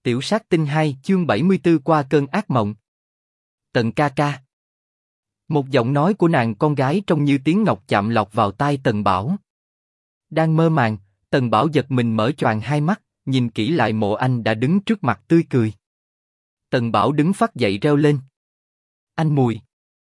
Tiểu sát tinh 2 chương 74 qua cơn ác mộng. Tần ca ca. Một giọng nói của nàng con gái trông như tiếng ngọc chạm lọt vào tai Tần Bảo. Đang mơ màng, Tần Bảo giật mình mở choàng hai mắt, nhìn kỹ lại Mộ Anh đã đứng trước mặt tươi cười. Tần Bảo đứng phắt dậy reo lên. Anh Mùi.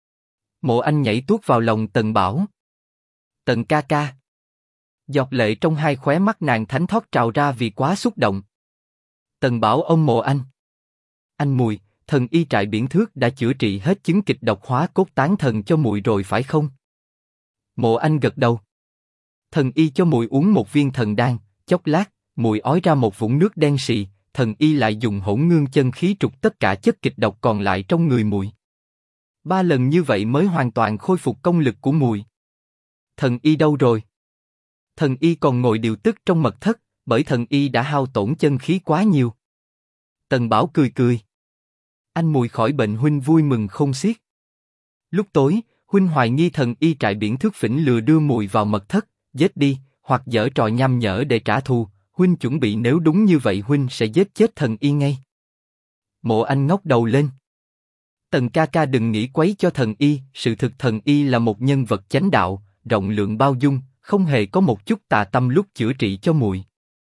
Mộ Anh nhảy tuốt vào lòng Tần Bảo. Tần ca ca. Giọt lệ trong hai khóe mắt nàng thánh thót trào ra vì quá xúc động. Tần Bảo ôm Mộ Anh. Anh Mùi, thần y trại Biển Thước đã chữa trị hết chứng kịch độc hóa cốt tán thần cho Mùi rồi phải không? Mộ Anh gật đầu. Thần y cho Mùi uống một viên thần đan, chốc lát, Mùi ói ra một vũng nước đen sì, thần y lại dùng hỗn ngương chân khí trục tất cả chất kịch độc còn lại trong người Mùi. 3 lần như vậy mới hoàn toàn khôi phục công lực của Mùi. Thần y đâu rồi? Thần y còn ngồi điều tức trong mật thất, bởi thần y đã hao tổn chân khí quá nhiều. Tần Bảo cười cười. Anh Mùi khỏi bệnh huynh vui mừng không xiết. Lúc tối, huynh hoài nghi thần y trại Biển Thước phỉnh lừa đưa Mùi vào mật thất, giết đi, hoặc giở trò nham nhở để trả thù. Huynh chuẩn bị nếu đúng như vậy huynh sẽ giết chết thần y ngay. Mộ Anh ngóc đầu lên. Tần ca ca đừng nghĩ quấy cho thần y, sự thực thần y là một nhân vật chánh đạo, rộng lượng bao dung, không hề có một chút tà tâm lúc chữa trị cho Mùi.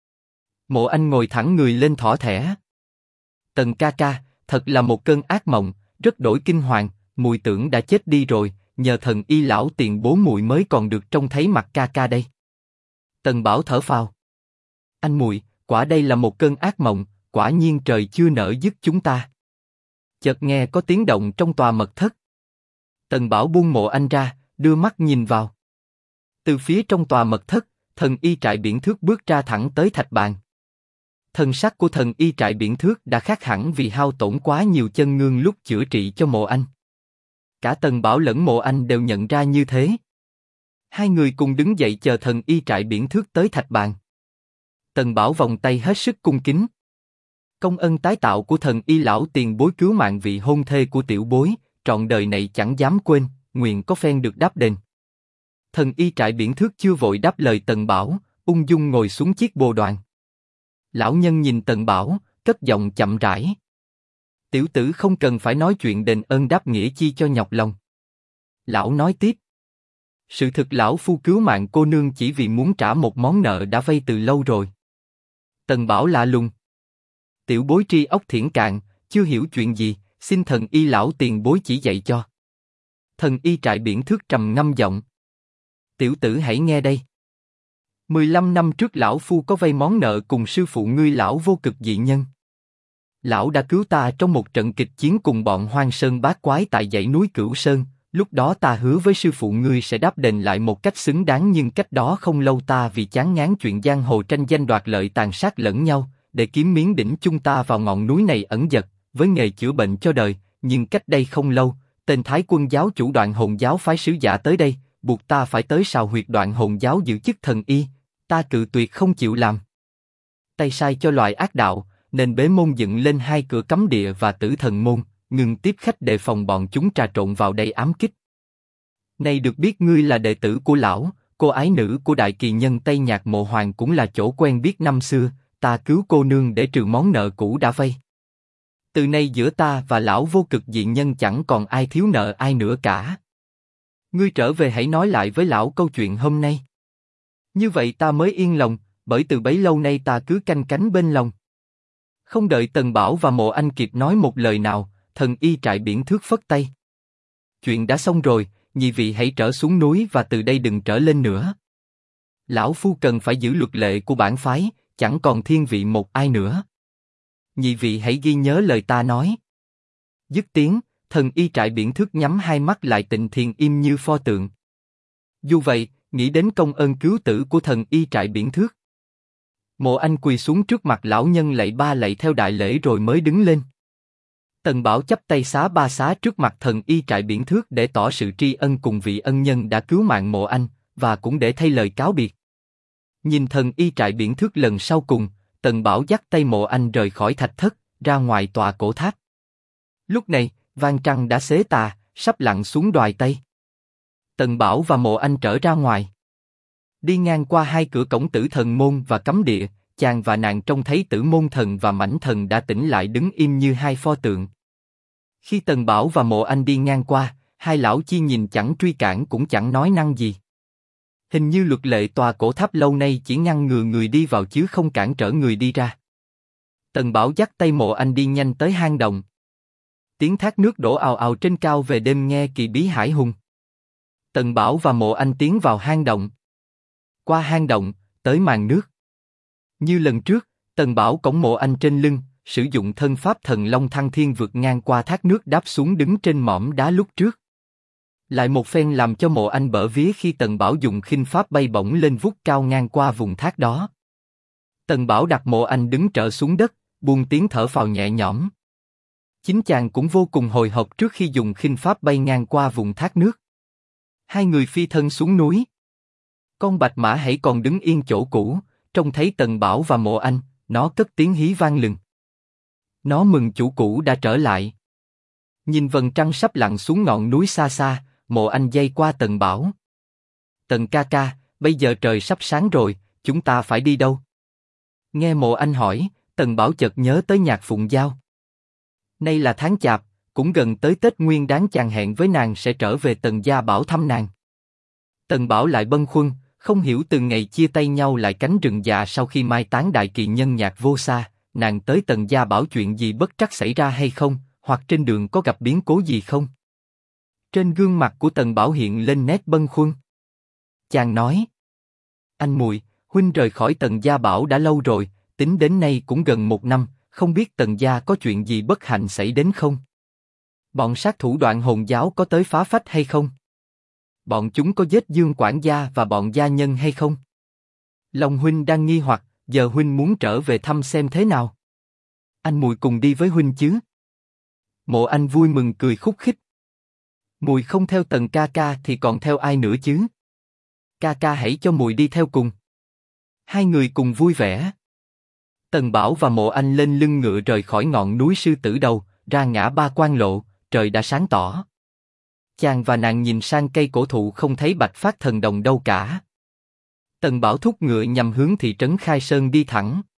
Mộ Anh ngồi thẳng người lên thỏ thẻ. Tần ca ca, thật là một cơn ác mộng, rất đổi kinh hoàng, Mùi tưởng đã chết đi rồi, nhờ thần y lão tiền bố Mùi mới còn được trông thấy mặt ca ca đây. Tần Bảo thở phào. Anh Mùi, quả đây là một cơn ác mộng, quả nhiên trời chưa nỡ dứt chúng ta. Chợt nghe có tiếng động trong tòa mật thất. Tần Bảo buông Mộ Anh ra, đưa mắt nhìn vào. Từ phía trong tòa mật thất, thần y trại Biển Thước bước ra thẳng tới thạch bàn. Thần sắc của thần y trại Biển Thước đã khác hẳn vì hao tổn quá nhiều chân ngương lúc chữa trị cho Mộ Anh. Cả Tần Bảo lẫn Mộ Anh đều nhận ra như thế. Hai người cùng đứng dậy chờ thần y trại Biển Thước tới thạch bàn. Tần Bảo vòng tay hết sức cung kính. Công ân tái tạo của thần y lão tiền bối cứu mạng vị hôn thê của tiểu bối, trọn đời này chẳng dám quên, nguyện có phen được đáp đền. Thần y trại Biển Thước chưa vội đáp lời Tần Bảo, ung dung ngồi xuống chiếc bồ đoàn. Lão nhân nhìn Tần Bảo, cất giọng chậm rãi. Tiểu tử không cần phải nói chuyện đền ơn đáp nghĩa chi cho nhọc lòng. Lão nói tiếp. Sự thực lão phu cứu mạng cô nương chỉ vì muốn trả một món nợ đã vay từ lâu rồi. Tần Bảo lạ lùng. Tiểu bối tri óc thiển cạn, chưa hiểu chuyện gì, xin thần y lão tiền bối chỉ dạy cho. Thần y trại Biển Thước trầm ngâm giọng. Tiểu tử hãy nghe đây. 15 năm trước lão phu có vay món nợ cùng sư phụ ngươi lão Vô Cực dị nhân. Lão đã cứu ta trong một trận kịch chiến cùng bọn Hoang Sơn bát quái tại dãy núi Cửu Sơn. Lúc đó ta hứa với sư phụ ngươi sẽ đáp đền lại một cách xứng đáng, nhưng cách đó không lâu ta vì chán ngán chuyện giang hồ tranh danh đoạt lợi tàn sát lẫn nhau, để kiếm miếng đỉnh chung ta vào ngọn núi này ẩn dật, với nghề chữa bệnh cho đời. Nhưng cách đây không lâu, tên Thái Quân giáo chủ Đoạn Hồn giáo phái sứ giả tới đây, buộc ta phải tới sào huyệt Đoạn Hồn giáo giữ chức thần y. Ta cự tuyệt không chịu làm. Tay sai cho loài ác đạo, nên bế môn dựng lên 2 cửa cấm địa và Tử Thần môn, ngừng tiếp khách đề phòng bọn chúng trà trộn vào đây ám kích. Nay được biết ngươi là đệ tử của lão, cô ái nữ của đại kỳ nhân Tây Nhạc Mộ Hoàng cũng là chỗ quen biết năm xưa, ta cứu cô nương để trừ món nợ cũ đã vay. Từ nay giữa ta và lão Vô Cực dị nhân chẳng còn ai thiếu nợ ai nữa cả. Ngươi trở về hãy nói lại với lão câu chuyện hôm nay. Như vậy ta mới yên lòng, bởi từ bấy lâu nay ta cứ canh cánh bên lòng. Không đợi Tần Bảo và Mộ Anh kịp nói một lời nào, thần y trại Biển Thước phất tay. Chuyện đã xong rồi, nhị vị hãy trở xuống núi và từ đây đừng trở lên nữa. Lão phu cần phải giữ luật lệ của bản phái, chẳng còn thiên vị một ai nữa. Nhị vị hãy ghi nhớ lời ta nói. Dứt tiếng, thần y trại Biển Thước nhắm hai mắt lại tịnh thiền im như pho tượng. Dù vậy, nghĩ đến công ơn cứu tử của thần y trại Biển Thước. Mộ Anh quỳ xuống trước mặt lão nhân lạy 3 lạy theo đại lễ rồi mới đứng lên. Tần Bảo chắp tay xá 3 xá trước mặt thần y trại Biển Thước để tỏ sự tri ân cùng vị ân nhân đã cứu mạng Mộ Anh, và cũng để thay lời cáo biệt. Nhìn thần y trại Biển Thước lần sau cùng, Tần Bảo dắt tay Mộ Anh rời khỏi thạch thất, ra ngoài tòa cổ tháp. Lúc này, vang trăng đã xế tà, sắp lặn xuống đoài Tây. Tần Bảo và Mộ Anh trở ra ngoài. Đi ngang qua 2 cửa cổng Tử Thần môn và cấm địa, chàng và nàng trông thấy Tử Môn Thần và Mãnh Thần đã tỉnh lại đứng im như hai pho tượng. Khi Tần Bảo và Mộ Anh đi ngang qua, hai lão chi nhìn chẳng truy cản cũng chẳng nói năng gì. Hình như luật lệ tòa cổ tháp lâu nay chỉ ngăn ngừa người đi vào chứ không cản trở người đi ra. Tần Bảo dắt tay Mộ Anh đi nhanh tới hang động. Tiếng thác nước đổ ào ào trên cao về đêm nghe kỳ bí hải hùng. Tần Bảo và Mộ Anh tiến vào hang động. Qua hang động, tới màn nước. Như lần trước, Tần Bảo cõng Mộ Anh trên lưng, sử dụng thân pháp thần long thăng thiên vượt ngang qua thác nước đáp xuống đứng trên mỏm đá lúc trước. Lại một phen làm cho Mộ Anh bở vía khi Tần Bảo dùng khinh pháp bay bổng lên vút cao ngang qua vùng thác đó. Tần Bảo đặt Mộ Anh đứng trở xuống đất, buông tiếng thở phào nhẹ nhõm. Chính chàng cũng vô cùng hồi hộp trước khi dùng khinh pháp bay ngang qua vùng thác nước. Hai người phi thân xuống núi. Con bạch mã hãy còn đứng yên chỗ cũ, trông thấy Tần Bảo và Mộ Anh, nó cất tiếng hí vang lừng. Nó mừng chủ cũ đã trở lại. Nhìn vầng trăng sắp lặn xuống ngọn núi xa xa, Mộ Anh giây qua Tần Bảo. Tần ca ca, bây giờ trời sắp sáng rồi, chúng ta phải đi đâu? Nghe Mộ Anh hỏi, Tần Bảo chợt nhớ tới Nhạc Phụng Giao. Nay là tháng Chạp, cũng gần tới Tết Nguyên Đán, chàng hẹn với nàng sẽ trở về Tần gia Bảo thăm nàng. Tần Bảo lại bâng khuâng, không hiểu từ ngày chia tay nhau lại cánh rừng già sau khi mai táng đại kỳ nhân Nhạc Vô Sa, nàng tới Tần gia Bảo chuyện gì bất trắc xảy ra hay không, hoặc trên đường có gặp biến cố gì không? Trên gương mặt của Tần Bảo hiện lên nét bâng khuâng. Chàng nói: Anh muội, huynh rời khỏi Tần gia Bảo đã lâu rồi, tính đến nay cũng gần 1 năm, không biết Tần gia có chuyện gì bất hạnh xảy đến không? Bọn sát thủ Đoạn Hồn giáo có tới phá phách hay không? Bọn chúng có giết Dương quản gia và bọn gia nhân hay không? Lòng huynh đang nghi hoặc, giờ huynh muốn trở về thăm xem thế nào. Anh muội cùng đi với huynh chứ? Mộ Anh vui mừng cười khúc khích. Muội không theo Tần ca ca thì còn theo ai nữa chứ? Ca ca hãy cho muội đi theo cùng. Hai người cùng vui vẻ. Tần Bảo và Mộ Anh lên lưng ngựa rời khỏi ngọn núi Sư Tử Đầu, ra ngã Ba Quan Lộ, trời đã sáng tỏ. Chàng và nàng nhìn sang cây cổ thụ không thấy Bạch Phát Thần Đồng đâu cả. Tần Bảo thúc ngựa nhằm hướng thị trấn Khai Sơn đi thẳng.